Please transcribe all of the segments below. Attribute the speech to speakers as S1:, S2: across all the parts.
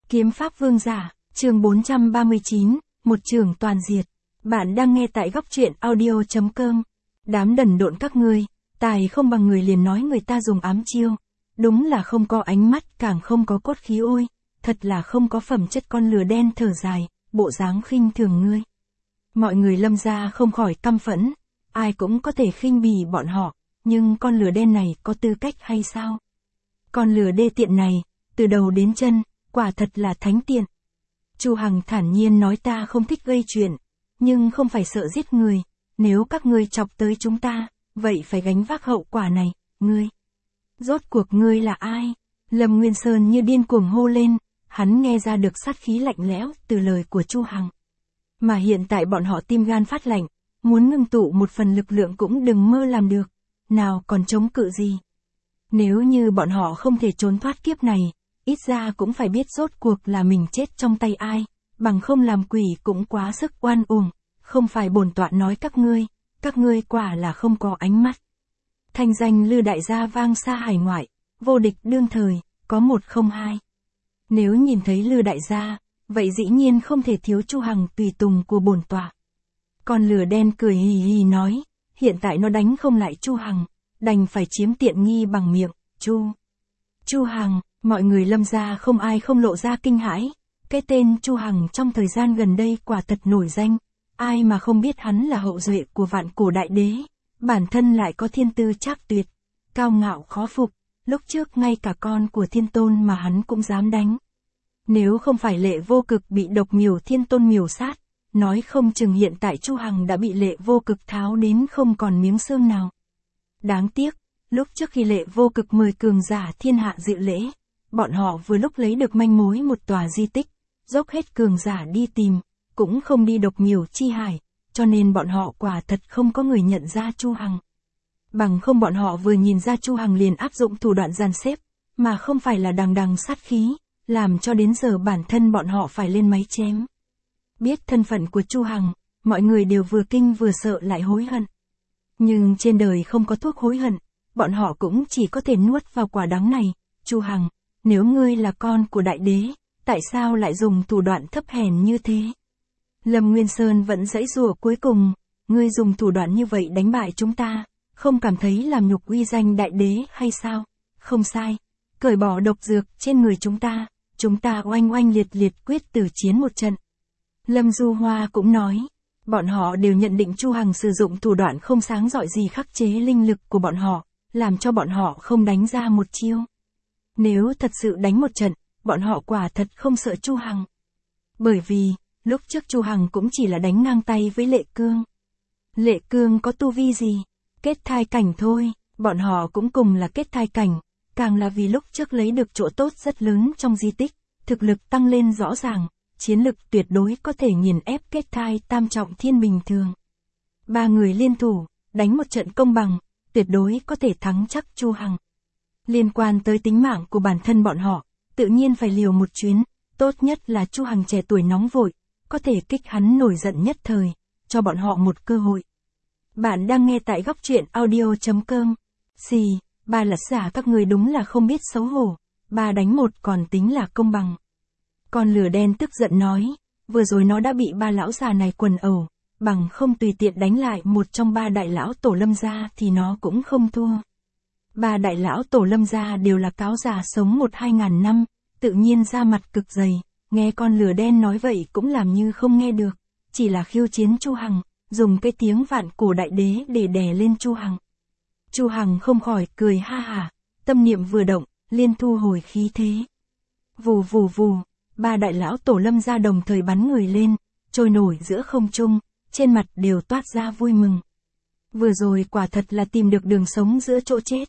S1: Kiếm pháp vương giả, chương 439, một trường toàn diệt. Bạn đang nghe tại góc truyện audio.com. Đám đần độn các ngươi, tài không bằng người liền nói người ta dùng ám chiêu. Đúng là không có ánh mắt, càng không có cốt khí ôi. Thật là không có phẩm chất, con lừa đen thở dài, bộ dáng khinh thường ngươi. Mọi người Lâm gia không khỏi căm phẫn. Ai cũng có thể khinh bỉ bọn họ, nhưng con lừa đen này có tư cách hay sao? Con lừa đê tiện này, từ đầu đến chân, quả thật là thánh tiện. Chu Hằng thản nhiên nói, ta không thích gây chuyện, nhưng không phải sợ giết người. Nếu các ngươi chọc tới chúng ta, vậy phải gánh vác hậu quả này. Ngươi, rốt cuộc ngươi là ai? Lâm Nguyên Sơn như điên cuồng hô lên, hắn nghe ra được sát khí lạnh lẽo từ lời của Chu Hằng. Mà hiện tại bọn họ tim gan phát lạnh, muốn ngưng tụ một phần lực lượng cũng đừng mơ làm được, nào còn chống cự gì. Nếu như bọn họ không thể trốn thoát kiếp này, ít ra cũng phải biết rốt cuộc là mình chết trong tay ai, bằng không làm quỷ cũng quá sức oan uổng. Không phải bổn tọa nói các ngươi quả là không có ánh mắt. Thanh danh Lư đại gia vang xa hải ngoại, vô địch đương thời, có một không hai. Nếu nhìn thấy Lư đại gia, vậy dĩ nhiên không thể thiếu Chu Hằng tùy tùng của bổn tọa. Con lửa đen cười hì hì nói, hiện tại nó đánh không lại Chu Hằng, đành phải chiếm tiện nghi bằng miệng. Chu Hằng, mọi người Lâm gia không ai không lộ ra kinh hãi. Cái tên Chu Hằng trong thời gian gần đây quả thật nổi danh, ai mà không biết hắn là hậu duệ của vạn cổ đại đế, bản thân lại có thiên tư trác tuyệt, cao ngạo khó phục, lúc trước ngay cả con của Thiên Tôn mà hắn cũng dám đánh. Nếu không phải Lệ Vô Cực bị độc miểu Thiên Tôn miểu sát, nói không chừng hiện tại Chu Hằng đã bị Lệ Vô Cực tháo đến không còn miếng xương nào. Đáng tiếc, lúc trước khi Lệ Vô Cực mời cường giả thiên hạ dự lễ, bọn họ vừa lúc lấy được manh mối một tòa di tích, dốc hết cường giả đi tìm, cũng không đi độc miểu chi hải, cho nên bọn họ quả thật không có người nhận ra Chu Hằng. Bằng không bọn họ vừa nhìn ra Chu Hằng liền áp dụng thủ đoạn dàn xếp, mà không phải là đằng đằng sát khí, làm cho đến giờ bản thân bọn họ phải lên máy chém. Biết thân phận của Chu Hằng, mọi người đều vừa kinh vừa sợ lại hối hận. Nhưng trên đời không có thuốc hối hận, bọn họ cũng chỉ có thể nuốt vào quả đắng này. Chu Hằng, nếu ngươi là con của đại đế, tại sao lại dùng thủ đoạn thấp hèn như thế? Lâm Nguyên Sơn vẫn giãy giụa cuối cùng, ngươi dùng thủ đoạn như vậy đánh bại chúng ta, không cảm thấy làm nhục uy danh đại đế hay sao? Không sai, cởi bỏ độc dược trên người chúng ta oanh oanh liệt liệt quyết tử chiến một trận. Lâm Du Hoa cũng nói, bọn họ đều nhận định Chu Hằng sử dụng thủ đoạn không sáng rọi gì khắc chế linh lực của bọn họ, làm cho bọn họ không đánh ra một chiêu. Nếu thật sự đánh một trận, bọn họ quả thật không sợ Chu Hằng. Bởi vì, lúc trước Chu Hằng cũng chỉ là đánh ngang tay với Lệ Cương. Lệ Cương có tu vi gì? Kết thai cảnh thôi, bọn họ cũng cùng là kết thai cảnh, càng là vì lúc trước lấy được chỗ tốt rất lớn trong di tích, thực lực tăng lên rõ ràng, chiến lực tuyệt đối có thể nghiền ép kết thai tam trọng thiên bình thường. Ba người liên thủ, đánh một trận công bằng, tuyệt đối có thể thắng chắc Chu Hằng. Liên quan tới tính mạng của bản thân bọn họ, tự nhiên phải liều một chuyến, tốt nhất là Chu Hằng trẻ tuổi nóng vội, có thể kích hắn nổi giận nhất thời, cho bọn họ một cơ hội. Bạn đang nghe tại góc truyện audio.com. Xì, ba lật giả các người đúng là không biết xấu hổ, ba đánh một còn tính là công bằng. Con lửa đen tức giận nói, vừa rồi nó đã bị ba lão già này quần ẩu, bằng không tùy tiện đánh lại một trong ba đại lão tổ Lâm gia thì nó cũng không thua. Ba đại lão tổ Lâm gia đều là cáo già sống 1-2 ngàn năm, tự nhiên da mặt cực dày, nghe con lửa đen nói vậy cũng làm như không nghe được, chỉ là khiêu chiến Chu Hằng, dùng cái tiếng vạn cổ đại đế để đè lên Chu Hằng. Chu Hằng không khỏi cười ha hả, tâm niệm vừa động, liên thu hồi khí thế. Vù vù vù, ba đại lão tổ Lâm gia đồng thời bắn người lên, trôi nổi giữa không trung, trên mặt đều toát ra vui mừng. Vừa rồi quả thật là tìm được đường sống giữa chỗ chết.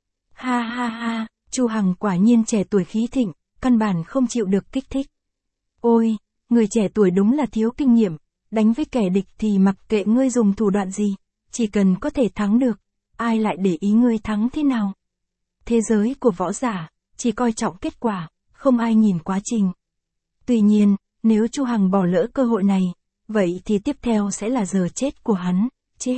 S1: Ha ha ha, Chu Hằng quả nhiên trẻ tuổi khí thịnh, căn bản không chịu được kích thích. Ôi, người trẻ tuổi đúng là thiếu kinh nghiệm, đánh với kẻ địch thì mặc kệ ngươi dùng thủ đoạn gì, chỉ cần có thể thắng được, ai lại để ý ngươi thắng thế nào. Thế giới của võ giả, chỉ coi trọng kết quả, không ai nhìn quá trình. Tuy nhiên, nếu Chu Hằng bỏ lỡ cơ hội này, vậy thì tiếp theo sẽ là giờ chết của hắn, chết.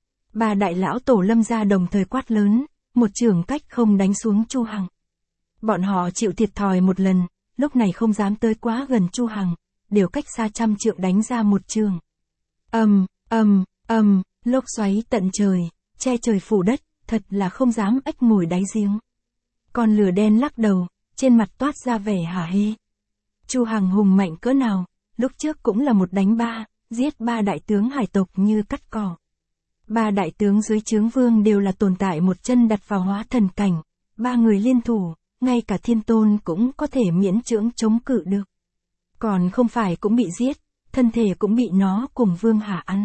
S1: Ba đại lão tổ Lâm gia đồng thời quát lớn, một chưởng cách không đánh xuống Chu Hằng. Bọn họ chịu thiệt thòi một lần, lúc này không dám tới quá gần Chu Hằng, đều cách xa trăm trượng đánh ra một trường. Lốc xoáy tận trời, che trời phủ đất, thật là không dám ếch ngồi đáy giếng. Con lửa đen lắc đầu, trên mặt toát ra vẻ hả hê. Chu Hằng hùng mạnh cỡ nào, lúc trước cũng là một đánh ba, giết 3 đại tướng hải tộc như cắt cỏ. 3 đại tướng dưới trướng vương đều là tồn tại một chân đặt vào hóa thần cảnh, 3 người liên thủ, ngay cả thiên tôn cũng có thể miễn cưỡng chống cự được. Còn không phải cũng bị giết, thân thể cũng bị nó cùng vương hạ ăn.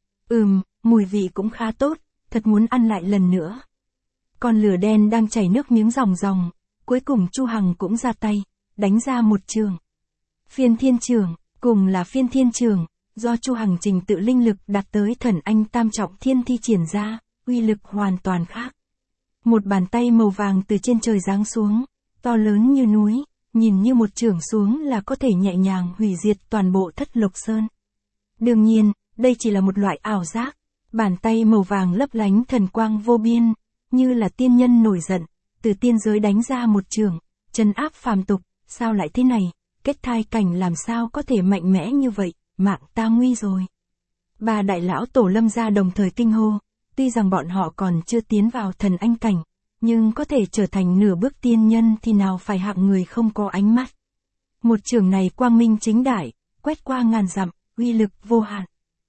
S1: Mùi vị cũng khá tốt, thật muốn ăn lại lần nữa. Con lửa đen đang chảy nước miếng ròng ròng, cuối cùng Chu Hằng cũng ra tay, đánh ra một trường. Phiên thiên trường, cùng là phiên thiên trường, do Chu Hằng trình tự linh lực đạt tới thần anh tam trọng thiên thi triển ra, uy lực hoàn toàn khác. Một bàn tay màu vàng từ trên trời giáng xuống, to lớn như núi, nhìn như một chưởng xuống là có thể nhẹ nhàng hủy diệt toàn bộ Thất Lộc Sơn. Đương nhiên, đây chỉ là một loại ảo giác, bàn tay màu vàng lấp lánh thần quang vô biên, như là tiên nhân nổi giận, từ tiên giới đánh ra một chưởng, trấn áp phàm tục, sao lại thế này, kết thai cảnh làm sao có thể mạnh mẽ như vậy, mạng ta nguy rồi. 3 đại lão tổ Lâm gia đồng thời kinh hô, tuy rằng bọn họ còn chưa tiến vào thần anh cảnh, nhưng có thể trở thành nửa bước tiên nhân thì nào phải hạng người không có ánh mắt. Một chưởng này quang minh chính đại, quét qua ngàn dặm, uy lực vô hạn.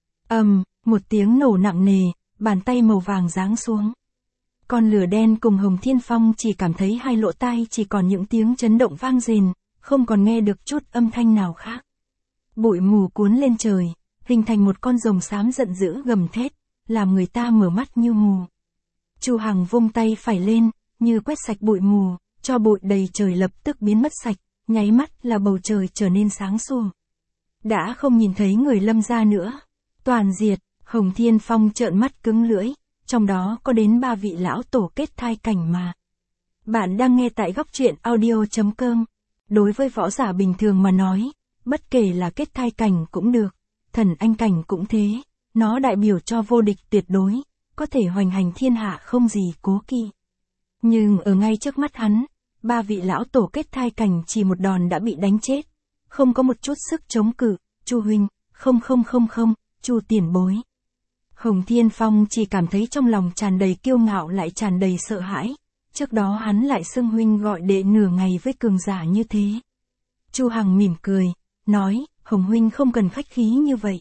S1: Một tiếng nổ nặng nề, bàn tay màu vàng giáng xuống. Con lửa đen cùng Hồng Thiên Phong chỉ cảm thấy hai lỗ tai chỉ còn những tiếng chấn động vang rền, không còn nghe được chút âm thanh nào khác. Bụi mù cuốn lên trời, hình thành một con rồng xám giận dữ gầm thét, làm người ta mở mắt như mù. Chu Hằng vung tay phải lên, như quét sạch bụi mù, cho bụi đầy trời lập tức biến mất sạch, nháy mắt là bầu trời trở nên sáng sủa. Đã không nhìn thấy người Lâm gia nữa. Toàn diệt, Hồng Thiên Phong trợn mắt cứng lưỡi, trong đó có đến 3 vị lão tổ kết thai cảnh mà. Bạn đang nghe tại góc truyện audio.com. Đối với võ giả bình thường mà nói, bất kể là kết thai cảnh cũng được, thần anh cảnh cũng thế, nó đại biểu cho vô địch tuyệt đối, có thể hoành hành thiên hạ không gì cố kỵ. Nhưng ở ngay trước mắt hắn, 3 vị lão tổ kết thai cảnh chỉ một đòn đã bị đánh chết, không có một chút sức chống cự. Chu huynh, không, Chu tiền bối. Hồng Thiên Phong chỉ cảm thấy trong lòng tràn đầy kiêu ngạo lại tràn đầy sợ hãi, trước đó hắn lại xưng huynh gọi đệ nửa ngày với cường giả như thế. Chu Hằng mỉm cười, nói, Hồng huynh không cần khách khí như vậy.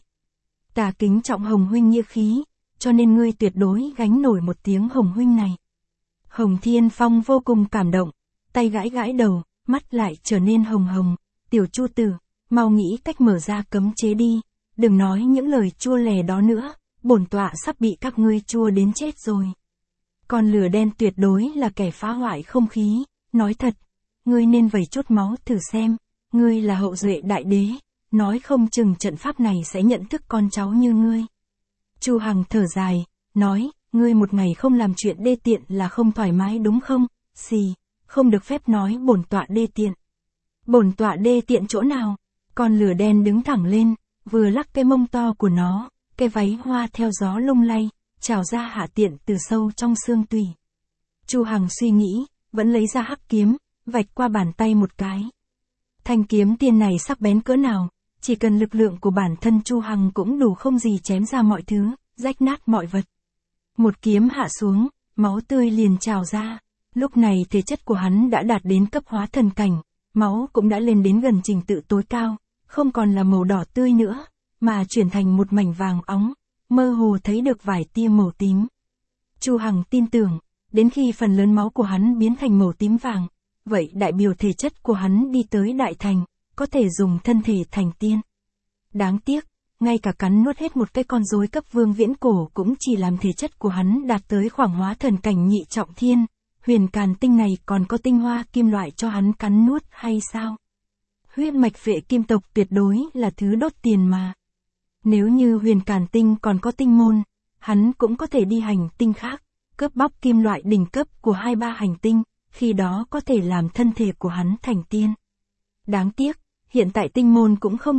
S1: Ta kính trọng Hồng huynh như khí, cho nên ngươi tuyệt đối gánh nổi một tiếng Hồng huynh này. Hồng Thiên Phong vô cùng cảm động, tay gãi gãi đầu, mắt lại trở nên hồng hồng, tiểu Chu tử, mau nghĩ cách mở ra cấm chế đi, đừng nói những lời chua lè đó nữa, bổn tọa sắp bị các ngươi chua đến chết rồi. Con lửa đen tuyệt đối là kẻ phá hoại không khí, nói thật, ngươi nên vẩy chút máu thử xem, ngươi là hậu duệ đại đế, nói không chừng trận pháp này sẽ nhận thức con cháu như ngươi. Chu Hằng thở dài, nói, ngươi một ngày không làm chuyện đê tiện là không thoải mái đúng không? Xì, không được phép nói bổn tọa đê tiện. Bổn tọa đê tiện chỗ nào? Con lửa đen đứng thẳng lên, vừa lắc cái mông to của nó, cái váy hoa theo gió lung lay, trào ra hạ tiện từ sâu trong xương tủy. Chu Hằng suy nghĩ, vẫn lấy ra hắc kiếm, vạch qua bàn tay một cái. Thanh kiếm tiên này sắc bén cỡ nào, chỉ cần lực lượng của bản thân Chu Hằng cũng đủ không gì chém ra mọi thứ, rách nát mọi vật. Một kiếm hạ xuống, máu tươi liền trào ra. Lúc này thể chất của hắn đã đạt đến cấp hóa thần cảnh, máu cũng đã lên đến gần trình tự tối cao, không còn là màu đỏ tươi nữa, mà chuyển thành một mảnh vàng óng, mơ hồ thấy được vài tia màu tím. Chu Hằng tin tưởng, đến khi phần lớn máu của hắn biến thành màu tím vàng, vậy đại biểu thể chất của hắn đi tới đại thành, có thể dùng thân thể thành tiên. Đáng tiếc, ngay cả cắn nuốt hết một cái con rối cấp vương viễn cổ cũng chỉ làm thể chất của hắn đạt tới khoảng hóa thần cảnh nhị trọng thiên. Huyền Càn Tinh này còn có tinh hoa kim loại cho hắn cắn nuốt hay sao? Huyết mạch vệ kim tộc tuyệt đối là thứ đốt tiền mà. Nếu như Huyền Càn Tinh còn có tinh môn, hắn cũng có thể đi hành tinh khác, cướp bóc kim loại đỉnh cấp của 2-3 hành tinh, khi đó có thể làm thân thể của hắn thành tiên. Đáng tiếc, hiện tại tinh môn cũng không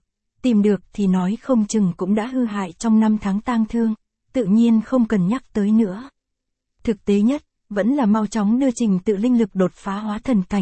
S1: tìm được thì nói không chừng cũng đã hư hại trong 5 tháng tang thương, tự nhiên không cần nhắc tới nữa. Thực tế nhất, vẫn là mau chóng đưa trình tự linh lực đột phá hóa thần cảnh,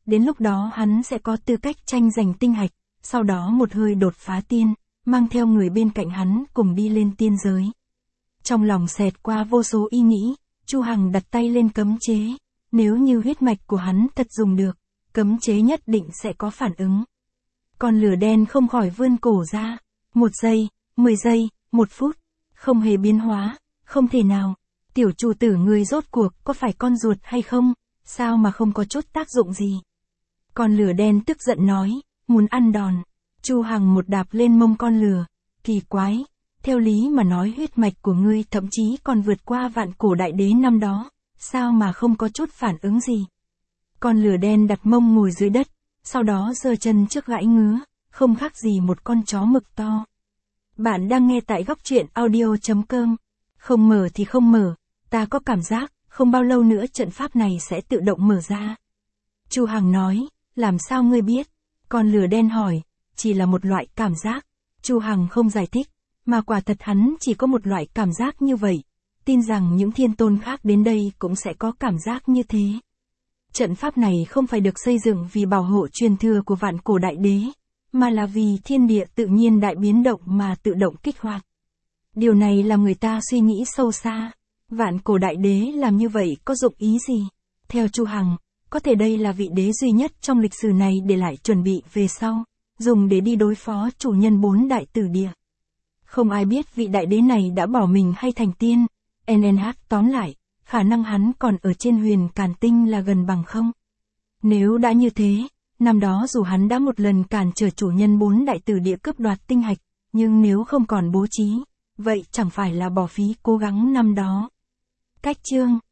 S1: đến lúc đó hắn sẽ có tư cách tranh giành tinh hạch, sau đó một hơi đột phá tiên, mang theo người bên cạnh hắn cùng đi lên tiên giới. Trong lòng xẹt qua vô số ý nghĩ, Chu Hằng đặt tay lên cấm chế, nếu như huyết mạch của hắn thật dùng được, cấm chế nhất định sẽ có phản ứng. Con lửa đen không khỏi vươn cổ ra, 1 giây, 10 giây, 1 phút, không hề biến hóa, không thể nào. Tiểu chủ tử người rốt cuộc có phải con ruột hay không, sao mà không có chút tác dụng gì. Con lửa đen tức giận nói, muốn ăn đòn. Chu Hằng một đạp lên mông con lửa, kỳ quái, theo lý mà nói huyết mạch của ngươi thậm chí còn vượt qua vạn cổ đại đế năm đó, sao mà không có chút phản ứng gì. Con lửa đen đặt mông ngồi dưới đất, sau đó giơ chân trước gãi ngứa, không khác gì một con chó mực to. Bạn đang nghe tại góc truyện audio.com. Không mở thì không mở, ta có cảm giác, không bao lâu nữa trận pháp này sẽ tự động mở ra. Chu Hằng nói, làm sao ngươi biết? Con lửa đen hỏi, chỉ là một loại cảm giác. Chu Hằng không giải thích, mà quả thật hắn chỉ có một loại cảm giác như vậy, tin rằng những thiên tôn khác đến đây cũng sẽ có cảm giác như thế. Trận pháp này không phải được xây dựng vì bảo hộ truyền thừa của vạn cổ đại đế, mà là vì thiên địa tự nhiên đại biến động mà tự động kích hoạt. Điều này làm người ta suy nghĩ sâu xa. Vạn cổ đại đế làm như vậy có dụng ý gì? Theo Chu Hằng, có thể đây là vị đế duy nhất trong lịch sử này để lại chuẩn bị về sau, dùng để đi đối phó chủ nhân 4 đại tử địa. Không ai biết vị đại đế này đã bỏ mình hay thành tiên. NNH tóm lại, khả năng hắn còn ở trên huyền càn tinh là gần bằng không. Nếu đã như thế, năm đó dù hắn đã một lần cản trở chủ nhân 4 đại tử địa cướp đoạt tinh hạch, nhưng nếu không còn bố trí, vậy chẳng phải là bỏ phí cố gắng năm đó. Cách chương